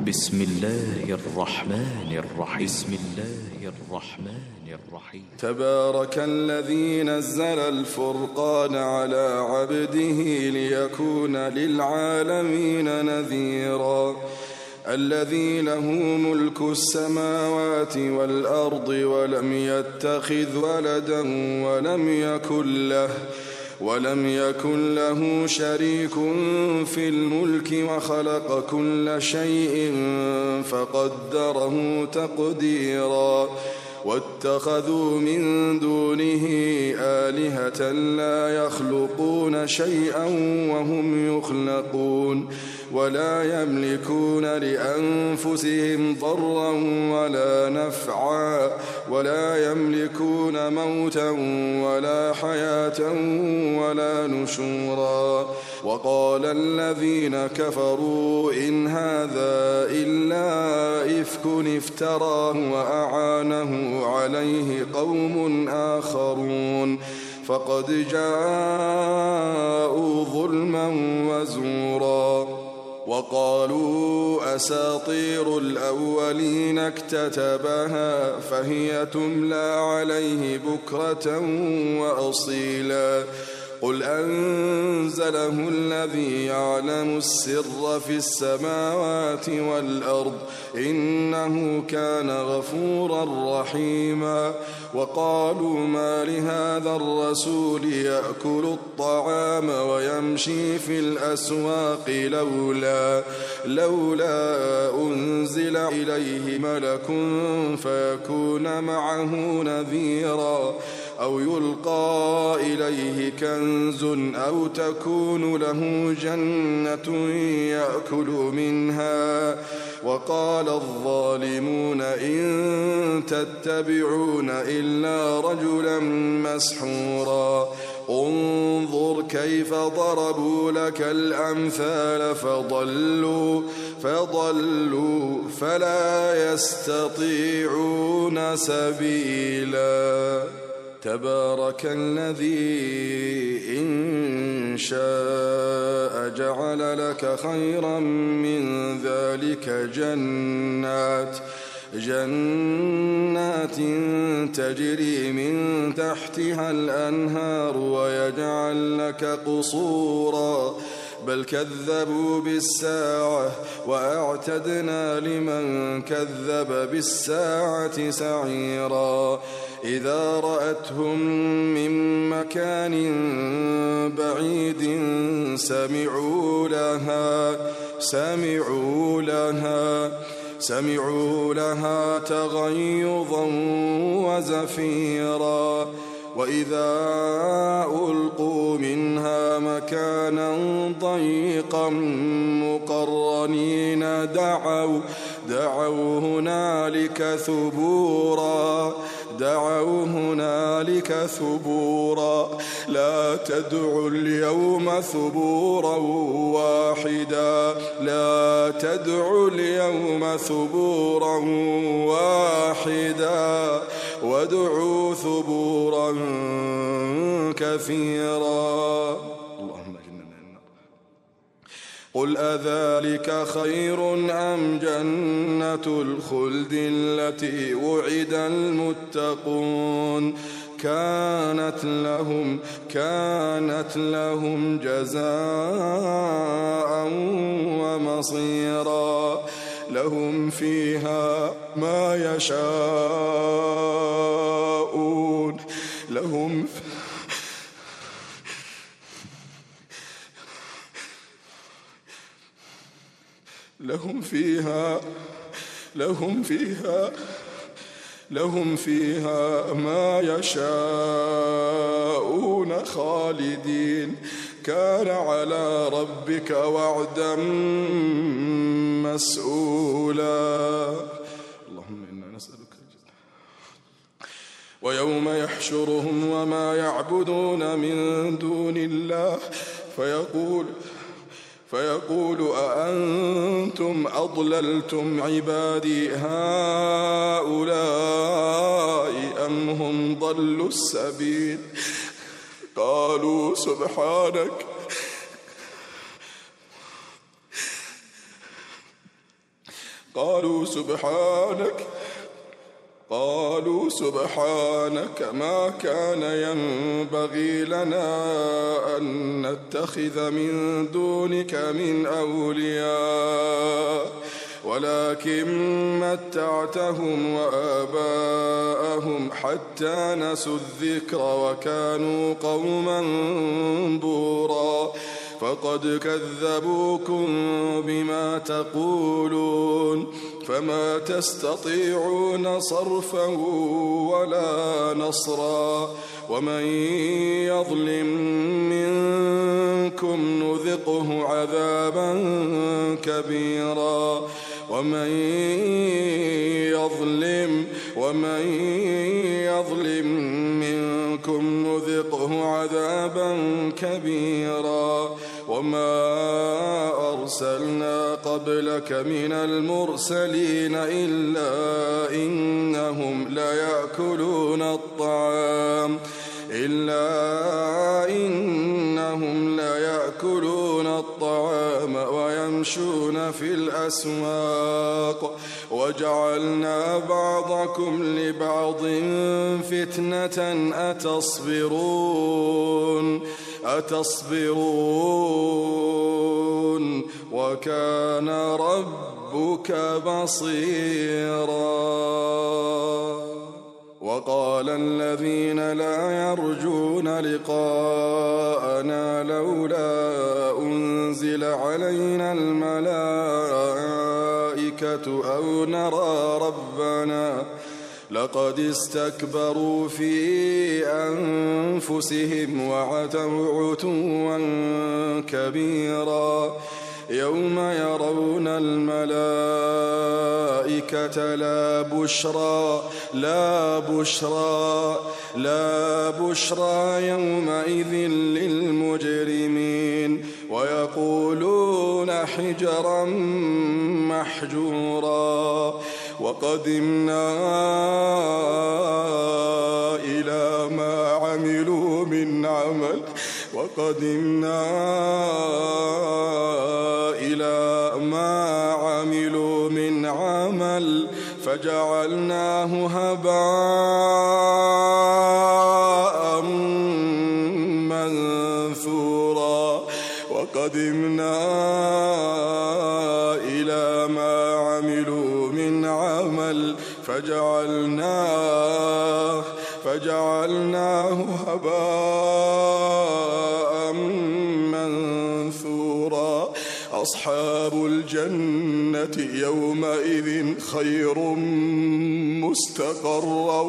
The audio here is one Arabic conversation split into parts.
بسم الله الرحمن الرحيم تبارك الذي نزل الفرقان على عبده ليكون للعالمين نذيرا الذي له ملك السماوات والأرض ولم يتخذ ولدا ولم يكن له شريك في الملك وخلق كل شيء فقدره تقديرا واتخذوا من دونه آلهة لا يخلقون شيئا وهم يخلقون ولا يملكون لأنفسهم ضرا ولا نفعا ولا يملكون موتا ولا حياة ولا نشورا وقال الذين كفروا إن هذا إلا إفك افتراه وأعانه عليه قوم آخرون فقد جاءوا ظلما وزورا وقالوا أساطير الأولين اكتتبها فهي تملى عليه بكرة وأصيلا قل أنزله الذي يعلم السر في السماوات والأرض إنه كان غفورا رحيما وقالوا ما لهذا الرسول يأكل الطعام ويمشي في الأسواق لولا أنزل إليه ملك فيكون معه نذيرا أو يلقى إليه كنز أو تكون له جنة يأكل منها وقال الظالمون إن تتبعون إلا رجلا مسحورا انظر كيف ضربوا لك الأمثال فضلوا فلا يستطيعون سبيلا تبارك الذي إن شاء جعل لك خيرا من ذلك جنات تجري من تحتها الأنهار ويجعل لك قصورا بل كذبوا بالساعة وأعتدنا لمن كذب بالساعة سعيرا إذا رأتهم من مكان بعيد سمعوا لها تغيظا وزفيرا وإذا ألقوا منها مكانا ضيقا مقرنين دعوا هنالك ثبورا لا تدعوا اليوم ثبورا واحدا وادعوا ثبورا كثيرا اللهم أجرنا من النار قل أذلك خير أم جنة الخلد التي وعد المتقون كانت لهم جزاء ومصيرا لهم فيها ما يشاءون لهم فيها ما يشاءون خالدين كان على ربك وعدا مسؤولا اللهم إنا نسألك الجنة ويوم يحشرهم وما يعبدون من دون الله فيقول أأنتم أضللتم عبادي هؤلاء أم هم ضلوا السبيل قالوا قالوا سبحانك ما كان ينبغي لنا أن نتخذ من دونك من أولياء ولكن متعتهم وآباءهم حتى نسوا الذكر وكانوا قوما بورا فقد كذبوكم بما تقولون فما تستطيعون صرفا ولا نصرا ومن يظلم منكم نذقه عذابا كبيرا ومن يظلم منكم نذقه عذابا كبيرا وما أرسلنا قبلك من المرسلين إلا إنهم ليأكلون الطعام ويمشون في الأسواق وجعلنا بعضكم لبعض فتنة أتصبرون وكان ربك بصيرا. وقال الذين لا يرجون لقاءنا لولا أنزل علينا الملائكة أو نرى ربنا لقد استكبروا في أنفسهم وعتوا عتوا كبيرا يوم يرون الملائكة لا بشرى يومئذ للمجرمين ويقولون حجرا محجورا وقدمنا إلى ما عملوا من عمل فجعلناه هباء منثورا وقدمنا إلى ما عملوا من عمل فجعلناه هباء منثورا أصحاب الجنة يومئذ خير مستقرا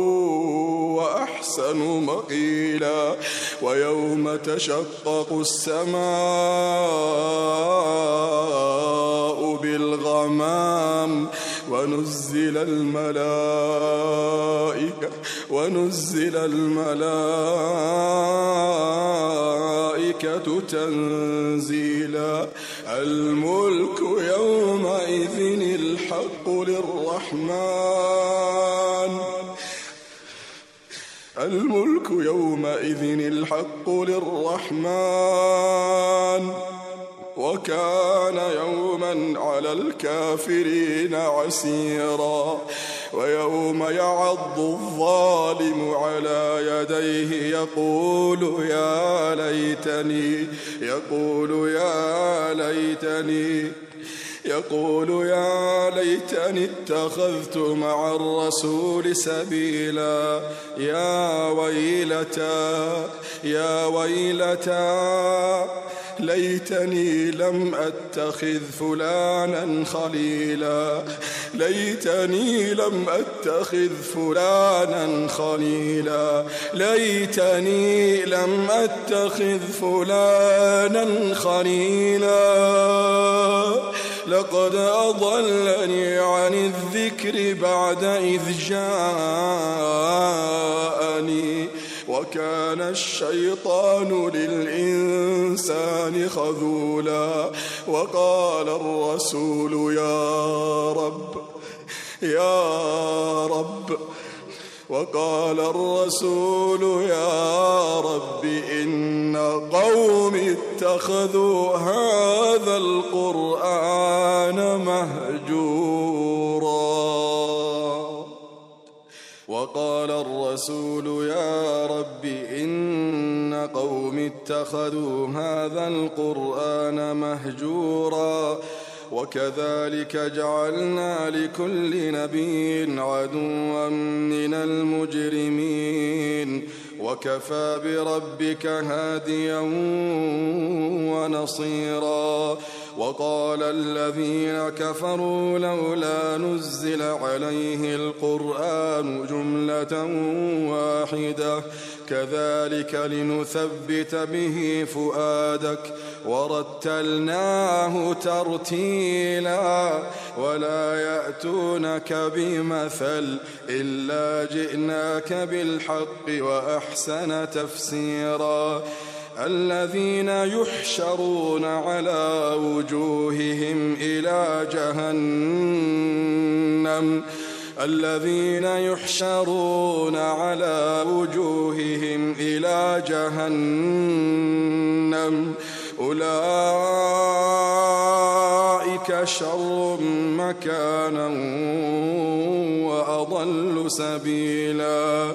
وأحسن مقيلا ويوم تشقق السماء بالغمام ونزل الملائكة تنزيلا الملك يومئذ الحق للرحمن وكان يوما على الكافرين عسيرا ويوم يعض الظالم على يديه يقول يا ليتني اتخذت مع الرسول سبيلا يا ويلتى ليتني لم أتخذ فلانا خليلا ليتني لم أتخذ فلانا خليلا لقد أضلني عن الذكر بعد إذ جاءني وكان الشيطان للإنسان خذولا وقال الرسول يا رب وقال الرسول يا رب إن قومي اتخذوا هذا القرآن مهجورا. وقال الرسول يا رب إن قومي اتخذوا هذا القرآن مهجورا. وكذلك جعلنا لكل نبي عدوا من المجرمين وكفى بربك هاديا ونصيرا. وقال الذين كفروا لولا نزل عليه القرآن جملة واحدة كذلك لنثبت به فؤادك ورتلناه ترتيلا ولا يأتونك بمثل إلا جئناك بالحق وأحسن تفسيرا. الذين يحشرون على وجوههم إلى جهنم الذين يحشرون على وجوههم إلى جهنم أولئك شر مكانا وأضل سبيلا.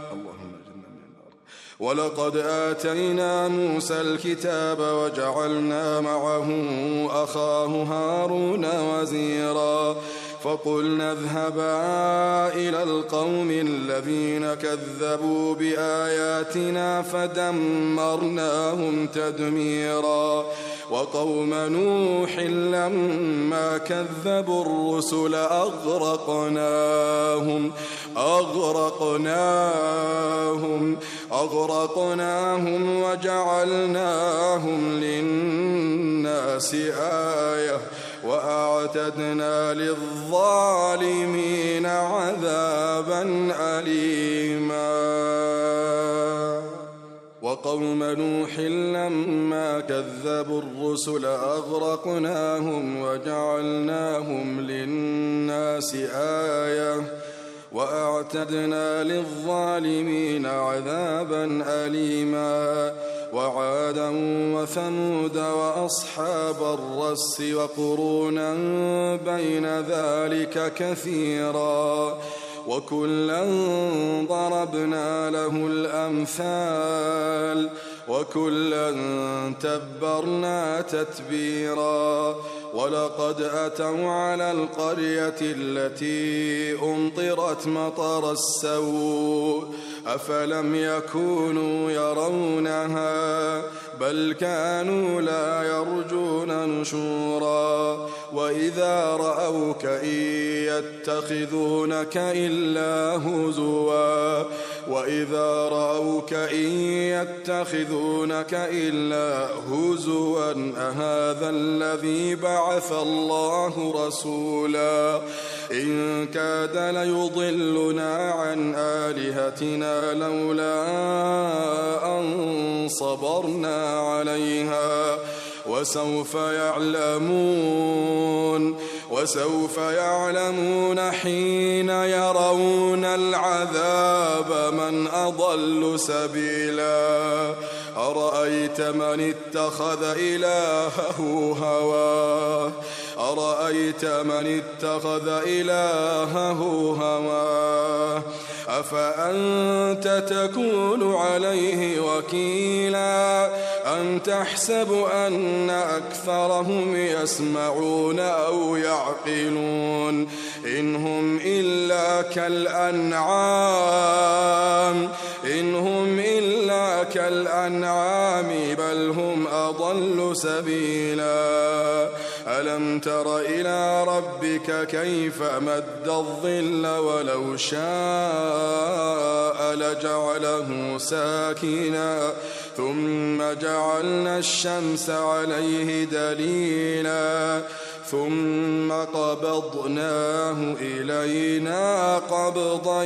ولقد آتينا موسى الكتاب وجعلنا معه أخاه هارون وزيرا. فقلنا اذهبا إلى القوم الذين كذبوا بآياتنا فدمرناهم تدميرا. وقوم نوح لما كذبوا الرسل أغرقناهم وجعلناهم للناس آية وأعتدنا للظالمين عذابا أليما. وقوم نوح لما كذبوا الرسل أغرقناهم وجعلناهم للناس آية وأعتدنا للظالمين عذابا أليما. وعادا وثمود وأصحاب الرس وقرونا بين ذلك كثيرا وكلا ضربنا له الأمثال وكلا تبرنا تتبيرا. ولقد أتوا على القرية التي أمطرت مطر السوء أفلم يكونوا يرونها بل كانوا لا يرجون نشورا. وإذا رأوك إن يتخذونك إلا هزوا أهذا الذي بعث الله رسولا إن كاد ليضلنا عن آلهتنا لولا أن صبرنا عليها وسوف يعلمون حين يرون العذاب من أضل سبيلا. أرأيت من اتخذ إلهه هواه أفأنت تكون عليه وكيلا أم تحسب أن أكثرهم يسمعون أو يعقلون إن هم إلا كالأنعام بل هم أضل سبيلا. ألم تر إلى ربك كيف مد الظل ولو شاء لجعله ساكنا ثم جعلنا الشمس عليه دليلا ثم قبضناه إلينا قبضا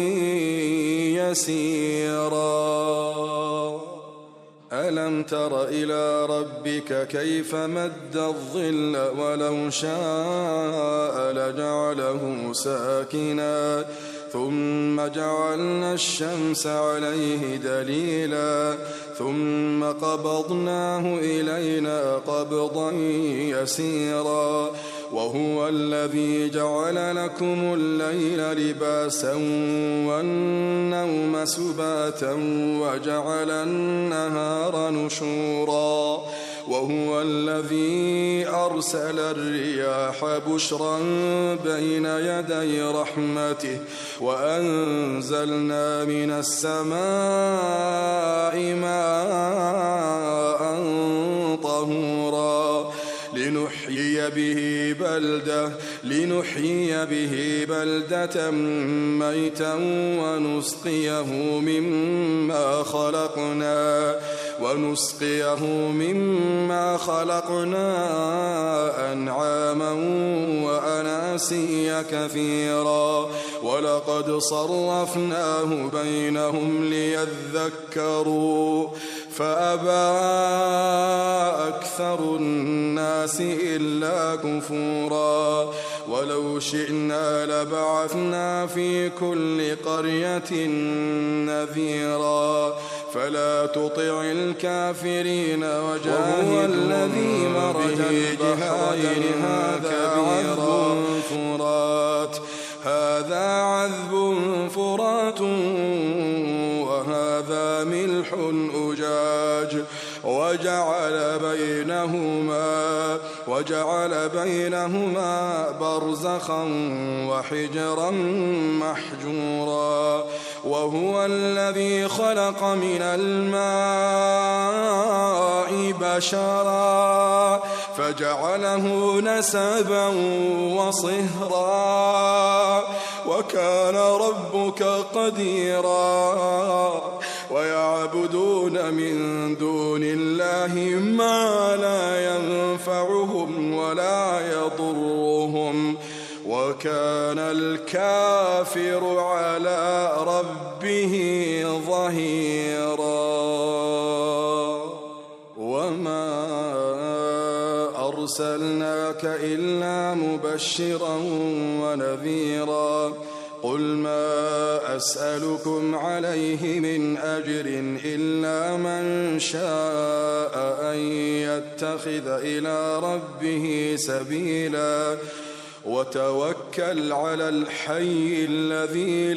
يسيرا. ألم تر إلى ربك كيف مد الظل ولو شاء لجعله ساكنا ثم جعلنا الشمس عليه دليلا ثم قبضناه إلينا قبضا يسيرا وهو الذي جعل لكم الليل لباسا والنوم سباتا وجعل النهار نشورا وهو الذي أرسل الرياح بشرا بين يدي رحمته وأنزلنا من السماء ماء طهورا لنحيي به بلدة ميتا ونسقيه مما خلقنا أنعاما وأناسيا كثيرا ولقد صرفناه بينهم ليذكروا فأبى أكثر الناس إلا كفورا ولو شئنا لبعثنا في كل قرية نذيرا فلا تطع الكافرين وهو الذي مرج البحرين هذا عذب فرات وهذا ملح أجاج وجعل بينهما برزخا وحجرا محجورا وهو الذي خلق من الماء بشرا فجعله نسبا وصهرا وكان ربك قديرا ويعبدون من دون الله ما لا ينفعهم ولا يضرهم وكان الكافر على ربه ظهيرا وما أرسلناك إلا مبشرا ونذيرا قل ما أسألكم عليه من أجر إلا من شاء أن يتخذ إلى ربه سبيلا وتوكل على الحي الذي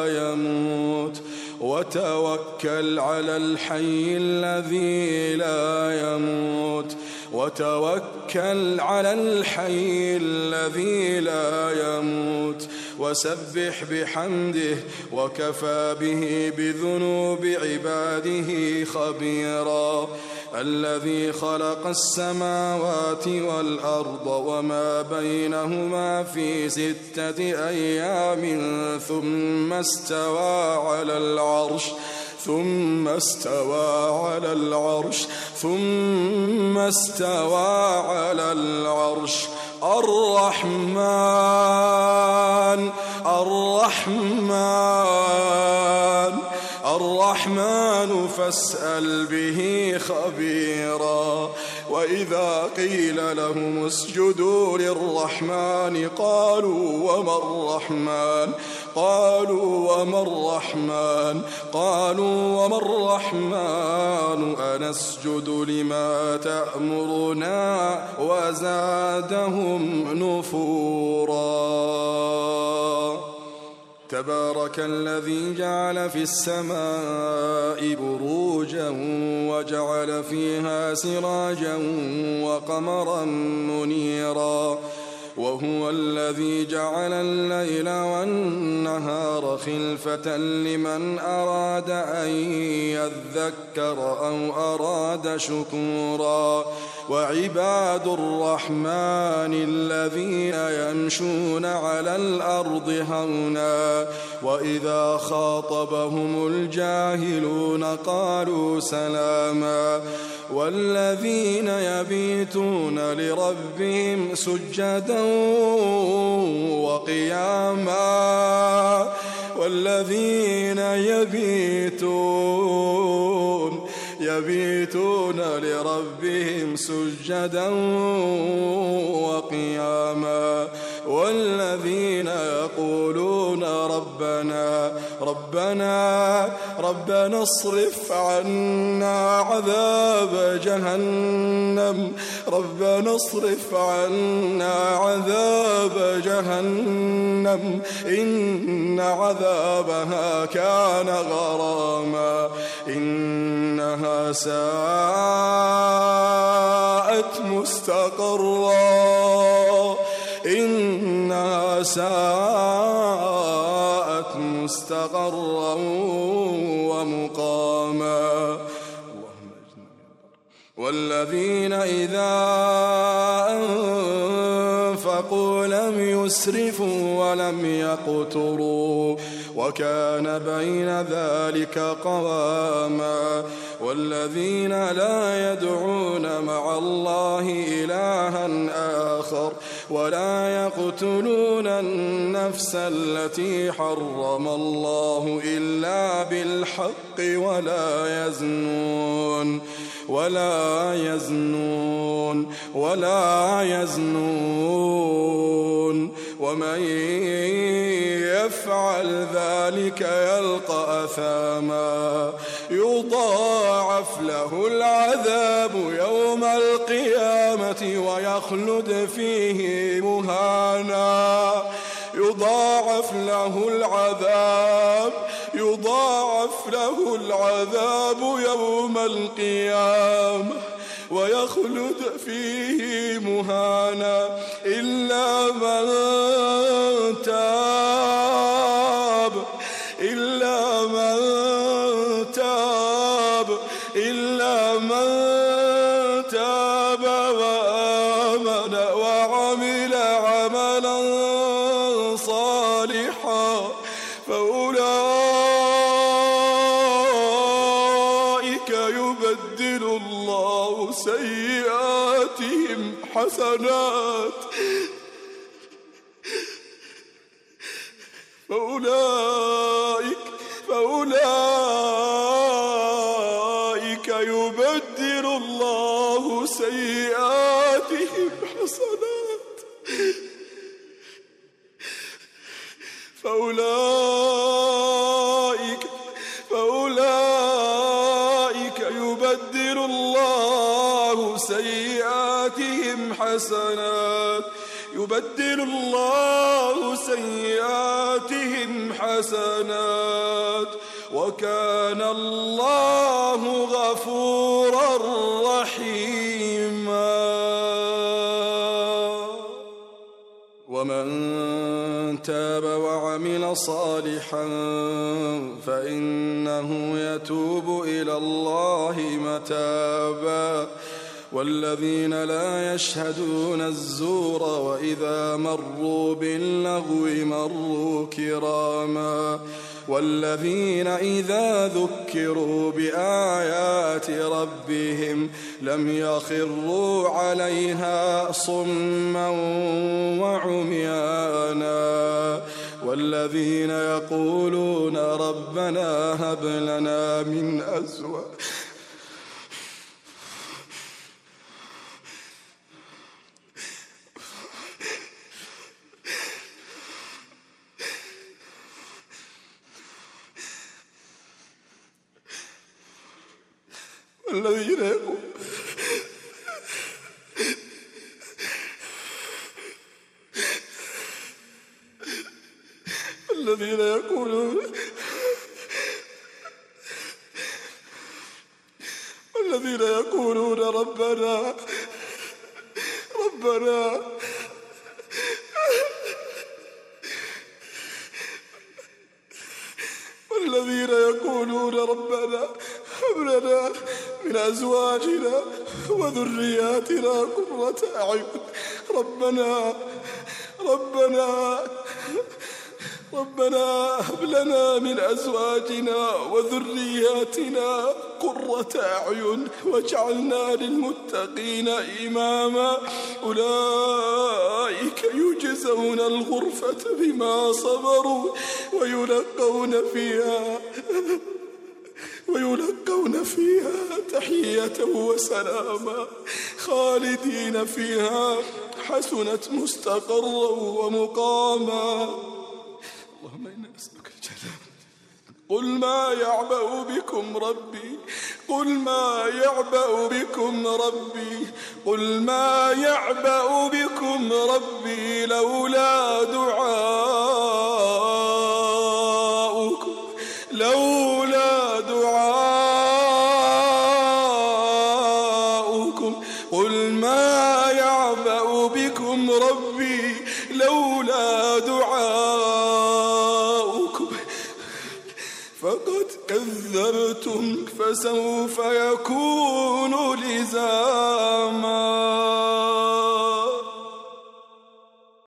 لا يموت وسبح بحمده وكفى به بذنوب عباده خبيرا الذي خلق السماوات والأرض وما بينهما في 6 أيام ثم استوى على العرش الرحمن فاسأل به خبيرا وإذا قيل لهم اسجدوا للرحمن قالوا وما الرحمن أنسجد لما تأمرنا وزادهم نفورا تبارك الذي جعل في السماء بروجا وجعل فيها سراجا وقمرا منيرا وهو الذي جعل الليل والنهار خلفة لمن أراد أن يذكر أو أراد شكورا وعباد الرحمن الذين يمشون على الأرض هونا وإذا خاطبهم الجاهلون قالوا سلاما والذين يبيتون لربهم سجدا وقياما والذين يبيتون لربهم سجدا وقياما والذين يقولون ربنا اصرف عنا عذاب جهنم إن عذابها كان غراما إنها ساءت مستقرا ومقاما والذين إذا أنفقوا لم يسرفوا ولم يقتروا وكان بين ذلك قواما والذين لا يدعون مع الله إلها آخر ولا يقتلون النفس التي حرم الله إلا بالحق ولا يزنون ومن يفعل ذلك يلقى أثاما يضاعف له العذاب يوم القيامة ويخلد فيه مهانا يضاعف له العذاب يوم القيامة ويخلد فيه مهانا إلا من تاب وآمن وعمل عملا صالحا فأولئك يبدل الله سيئاتهم حسنات فأولئك يبدل الله سيئاتهم حسنات فأولئك يبدل الله سيئاتهم حسنات وكان الله غفورا رحيما ومن تاب وعمل صالحا فإنه يتوب إلى الله متابا والذين لا يشهدون الزور وإذا مروا باللغو مروا كراما والذين إذا ذكروا بآيات ربهم لم يخروا عليها صما وعميانا والذين يقولون ربنا هب لنا من أزواجنا والذين يقولون ربنا هب لنا من أزواجنا وذرياتنا قرة أعين ربنا هب لنا من أزواجنا وذرياتنا قرة أعين واجعلنا للمتقين إماما أولئك يجزون الغرفة بما صبروا ويلقون فيها تحية وسلاما خالدين فيها حسنت مستقرا ومقاما. اللهم إنا نسألك الجنة. قل ما يعبأ بكم ربي، قل ما يعبأ بكم ربي، قل ما يعبأ بكم ربي لولا دعاؤكم، لولا دعاؤكم. قل ما يعبأ بكم ربي لولا دعاؤكم فقد كذبتم فسوف يكون لزاما.